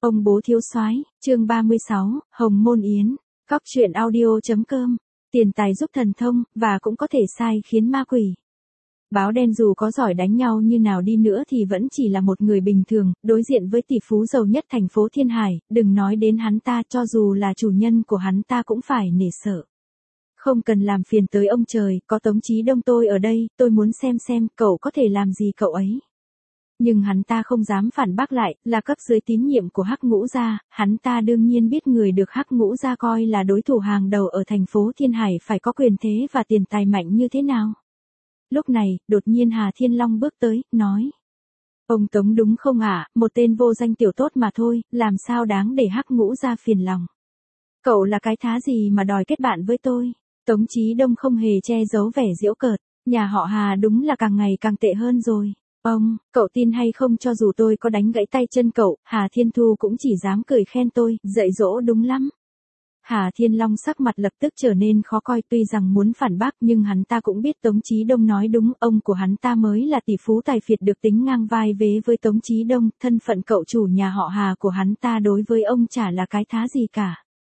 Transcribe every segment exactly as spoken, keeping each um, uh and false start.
Ông bố thiếu soái, chương ba mươi sáu, Hồng Môn Yến, Cóc truyện audio.com, tiền tài giúp thần thông, và cũng có thể sai khiến ma quỷ. Báo đen dù có giỏi đánh nhau như nào đi nữa thì vẫn chỉ là một người bình thường, đối diện với tỷ phú giàu nhất thành phố Thiên Hải, đừng nói đến hắn ta, cho dù là chủ nhân của hắn ta cũng phải nể sợ. Không cần làm phiền tới ông trời, có Tống Chí Đông tôi ở đây, tôi muốn xem xem cậu có thể làm gì cậu ấy. Nhưng hắn ta không dám phản bác lại, là cấp dưới tín nhiệm của Hắc Ngũ gia, hắn ta đương nhiên biết người được Hắc Ngũ gia coi là đối thủ hàng đầu ở thành phố Thiên Hải phải có quyền thế và tiền tài mạnh như thế nào. Lúc này, đột nhiên Hà Thiên Long bước tới, nói. Ông Tống đúng không ạ, một tên vô danh tiểu tốt mà thôi, làm sao đáng để Hắc Ngũ gia phiền lòng. Cậu là cái thá gì mà đòi kết bạn với tôi? Tống Chí Đông không hề che giấu vẻ giễu cợt, nhà họ Hà đúng là càng ngày càng tệ hơn rồi. Ông, cậu tin hay không, cho dù tôi có đánh gãy tay chân cậu, Hà Thiên Thu cũng chỉ dám cười khen tôi, dạy dỗ đúng lắm. Hà Thiên Long sắc mặt lập tức trở nên khó coi, tuy rằng muốn phản bác nhưng hắn ta cũng biết Tống Chí Đông nói đúng, ông của hắn ta mới là tỷ phú tài phiệt được tính ngang vai vế với Tống Chí Đông, thân phận cậu chủ nhà họ Hà của hắn ta đối với ông chả là cái thá gì cả.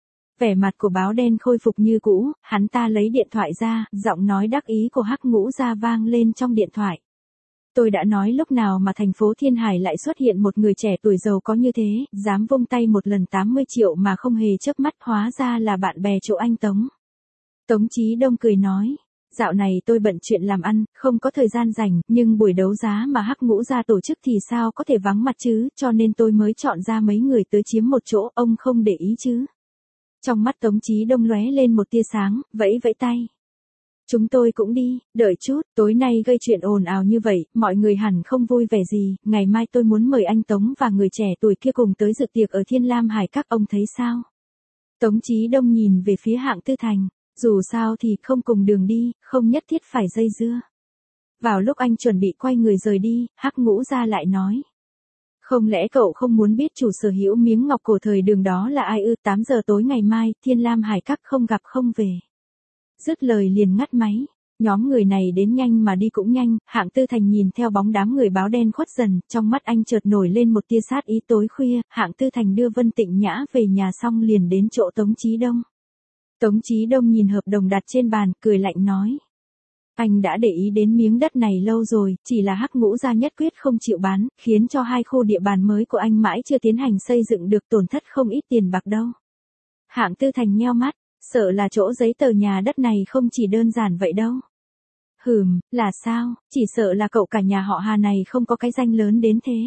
Vẻ mặt của báo đen khôi phục như cũ, hắn ta lấy điện thoại ra, giọng nói đắc ý của Hắc Ngũ gia vang lên trong điện thoại. Tôi đã nói lúc nào mà thành phố Thiên Hải lại xuất hiện một người trẻ tuổi giàu có như thế, dám vung tay một lần tám mươi triệu mà không hề chớp mắt, hóa ra là bạn bè chỗ anh Tống. Tống Chí Đông cười nói, dạo này tôi bận chuyện làm ăn, không có thời gian rảnh, nhưng buổi đấu giá mà Hắc Ngũ gia tổ chức thì sao có thể vắng mặt chứ, cho nên tôi mới chọn ra mấy người tới chiếm một chỗ, ông không để ý chứ. Trong mắt Tống Chí Đông lóe lên một tia sáng, vẫy vẫy tay. Chúng tôi cũng đi, đợi chút, tối nay gây chuyện ồn ào như vậy, mọi người hẳn không vui vẻ gì, ngày mai tôi muốn mời anh Tống và người trẻ tuổi kia cùng tới dự tiệc ở Thiên Lam Hải, các ông thấy sao? Tống Chí Đông nhìn về phía Hạng Tư Thành, dù sao thì không cùng đường đi, không nhất thiết phải dây dưa. Vào lúc anh chuẩn bị quay người rời đi, Hắc Ngũ gia lại nói. Không lẽ cậu không muốn biết chủ sở hữu miếng ngọc cổ thời đường đó là ai ư? Tám giờ tối ngày mai, Thiên Lam Hải các không gặp không về. Dứt lời liền ngắt máy, nhóm người này đến nhanh mà đi cũng nhanh, Hạng Tư Thành nhìn theo bóng đám người báo đen khuất dần, trong mắt anh chợt nổi lên một tia sát ý. Tối khuya, Hạng Tư Thành đưa Vân Tịnh Nhã về nhà xong liền đến chỗ Tống Chí Đông. Tống Chí Đông nhìn hợp đồng đặt trên bàn, cười lạnh nói. Anh đã để ý đến miếng đất này lâu rồi, chỉ là Hắc Ngũ gia nhất quyết không chịu bán, khiến cho hai khu địa bàn mới của anh mãi chưa tiến hành xây dựng được, tổn thất không ít tiền bạc đâu. Hạng Tư Thành nheo mắt. Sợ là chỗ giấy tờ nhà đất này không chỉ đơn giản vậy đâu. Hừm, là sao, chỉ sợ là cậu cả nhà họ Hà này không có cái danh lớn đến thế.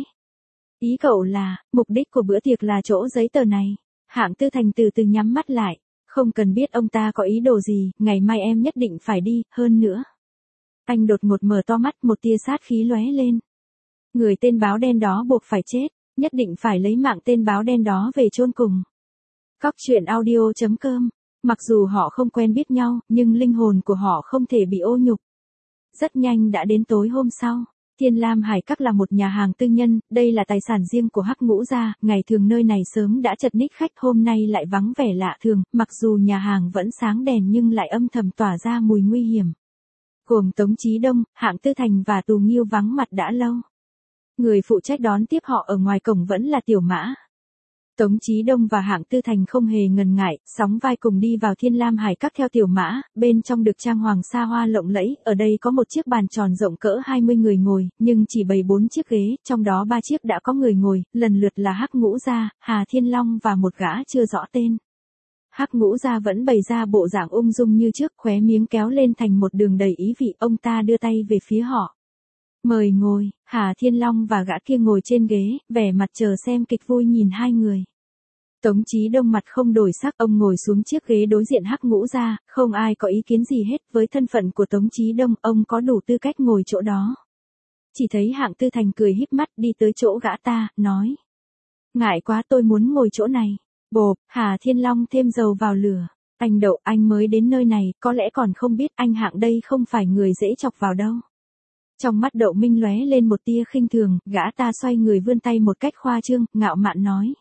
Ý cậu là, mục đích của bữa tiệc là chỗ giấy tờ này. Hạng Tư Thành từ từ nhắm mắt lại, không cần biết ông ta có ý đồ gì, ngày mai em nhất định phải đi, hơn nữa. Anh đột ngột mở to mắt, một tia sát khí lóe lên. Người tên báo đen đó buộc phải chết, nhất định phải lấy mạng tên báo đen đó về chôn cùng. Cóc truyện audio.com. Mặc dù họ không quen biết nhau, nhưng linh hồn của họ không thể bị ô nhục. Rất nhanh đã đến tối hôm sau. Thiên Lam Hải Các là một nhà hàng tư nhân, đây là tài sản riêng của Hắc Ngũ gia, ngày thường nơi này sớm đã chật ních khách, hôm nay lại vắng vẻ lạ thường, mặc dù nhà hàng vẫn sáng đèn nhưng lại âm thầm tỏa ra mùi nguy hiểm. Gồm Tống Chí Đông, Hạng Tư Thành và Tù Nghiêu vắng mặt đã lâu. Người phụ trách đón tiếp họ ở ngoài cổng vẫn là Tiểu Mã. Tống Chí Đông và Hạng Tư Thành không hề ngần ngại, sóng vai cùng đi vào Thiên Lam Hải Các theo Tiểu Mã, bên trong được trang hoàng xa hoa lộng lẫy, ở đây có một chiếc bàn tròn rộng cỡ hai mươi người ngồi, nhưng chỉ bày bốn chiếc ghế, trong đó ba chiếc đã có người ngồi, lần lượt là Hắc Ngũ gia, Hà Thiên Long và một gã chưa rõ tên. Hắc Ngũ gia vẫn bày ra bộ dạng ung dung như trước, khóe miếng kéo lên thành một đường đầy ý vị, ông ta đưa tay về phía họ. Mời ngồi, Hà Thiên Long và gã kia ngồi trên ghế, vẻ mặt chờ xem kịch vui nhìn hai người. Tống Chí Đông mặt không đổi sắc, ông ngồi xuống chiếc ghế đối diện Hắc Ngũ gia, không ai có ý kiến gì hết, với thân phận của Tống Chí Đông, ông có đủ tư cách ngồi chỗ đó. Chỉ thấy Hạng Tư Thành cười híp mắt đi tới chỗ gã ta, nói. Ngại quá, tôi muốn ngồi chỗ này. Bộp, Hà Thiên Long thêm dầu vào lửa. Anh Đậu, anh mới đến nơi này, có lẽ còn không biết anh Hạng đây không phải người dễ chọc vào đâu. Trong mắt Đậu Minh lóe lên một tia khinh thường, gã ta xoay người vươn tay một cách khoa trương, ngạo mạn nói.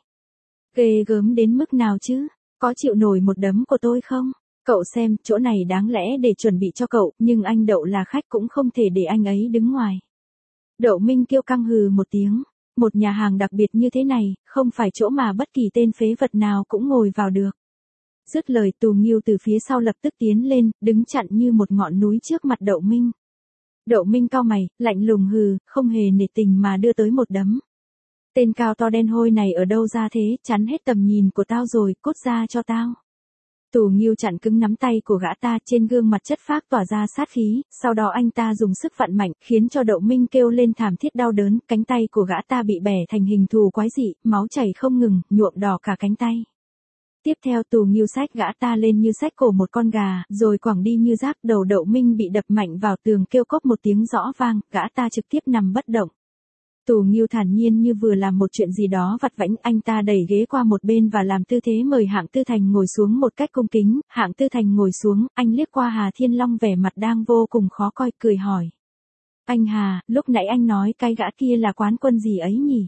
Ghê gớm đến mức nào chứ, có chịu nổi một đấm của tôi không? Cậu xem, chỗ này đáng lẽ để chuẩn bị cho cậu, nhưng anh Đậu là khách cũng không thể để anh ấy đứng ngoài. Đậu Minh kiêu căng hừ một tiếng, một nhà hàng đặc biệt như thế này, không phải chỗ mà bất kỳ tên phế vật nào cũng ngồi vào được. Dứt lời Tù Nghiêu từ phía sau lập tức tiến lên, đứng chặn như một ngọn núi trước mặt Đậu Minh. Đậu Minh cau mày, lạnh lùng hừ, không hề nể tình mà đưa tới một đấm. Tên cao to đen hôi này ở đâu ra thế, chắn hết tầm nhìn của tao rồi, cút ra cho tao. Tù Nghiêu chặn cứng nắm tay của gã ta, trên gương mặt chất phác tỏa ra sát khí, sau đó anh ta dùng sức vặn mạnh, khiến cho Đậu Minh kêu lên thảm thiết đau đớn, cánh tay của gã ta bị bẻ thành hình thù quái dị, máu chảy không ngừng, nhuộm đỏ cả cánh tay. Tiếp theo Tù Nghiêu xách gã ta lên như xách cổ một con gà, rồi quẳng đi như rác, đầu Đậu Minh bị đập mạnh vào tường kêu cốc một tiếng rõ vang, gã ta trực tiếp nằm bất động. Tù Nghiêu thản nhiên như vừa làm một chuyện gì đó vặt vãnh, anh ta đẩy ghế qua một bên và làm tư thế mời Hạng Tư Thành ngồi xuống một cách cung kính. Hạng Tư Thành ngồi xuống, anh liếc qua Hà Thiên Long vẻ mặt đang vô cùng khó coi, cười hỏi. Anh Hà, lúc nãy anh nói cái gã kia là quán quân gì ấy nhỉ?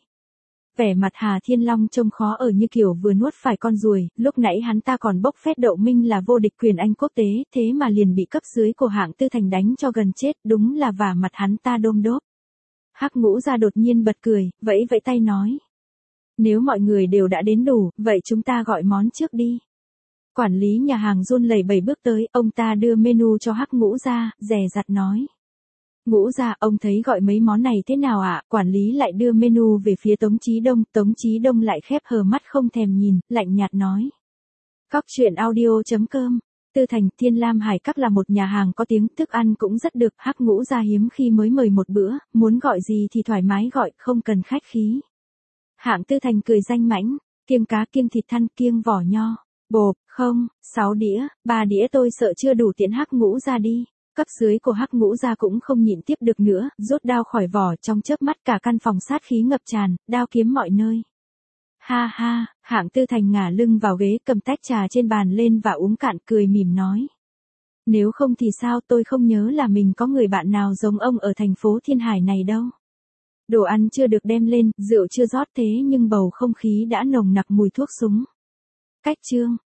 Vẻ mặt Hà Thiên Long trông khó ở như kiểu vừa nuốt phải con ruồi, lúc nãy hắn ta còn bốc phét Đậu Minh là vô địch quyền Anh quốc tế, thế mà liền bị cấp dưới của Hạng Tư Thành đánh cho gần chết, đúng là vả mặt hắn ta đôm đốp. Hắc Ngũ Gia đột nhiên bật cười, vẫy vẫy tay nói. Nếu mọi người đều đã đến đủ, vậy chúng ta gọi món trước đi. Quản lý nhà hàng run lẩy bẩy bước tới, ông ta đưa menu cho Hắc Ngũ Gia, dè dặt nói. Ngũ Gia, ông thấy gọi mấy món này thế nào ạ? À? Quản lý lại đưa menu về phía Tống Chí Đông, Tống Chí Đông lại khép hờ mắt không thèm nhìn, lạnh nhạt nói. Cóc truyện audio chấm com. Tư Thành, Thiên Lam Hải Các là một nhà hàng có tiếng, thức ăn cũng rất được, Hắc Ngũ Gia hiếm khi mới mời một bữa, muốn gọi gì thì thoải mái gọi, không cần khách khí. Hạng Tư Thành cười danh mãnh, kiêng cá kiêng thịt thăn kiêng vỏ nho, bộp, không, sáu đĩa, ba đĩa tôi sợ chưa đủ tiện Hắc Ngũ Gia đi. Cấp dưới của Hắc Ngũ Gia cũng không nhịn tiếp được nữa, rút đao khỏi vỏ, trong chớp mắt cả căn phòng sát khí ngập tràn, đao kiếm mọi nơi. Ha ha, Hạng Tư Thành ngả lưng vào ghế, cầm tách trà trên bàn lên và uống cạn, cười mỉm nói. Nếu không thì sao, tôi không nhớ là mình có người bạn nào giống ông ở thành phố Thiên Hải này đâu. Đồ ăn chưa được đem lên, rượu chưa rót thế nhưng bầu không khí đã nồng nặc mùi thuốc súng. Cách chương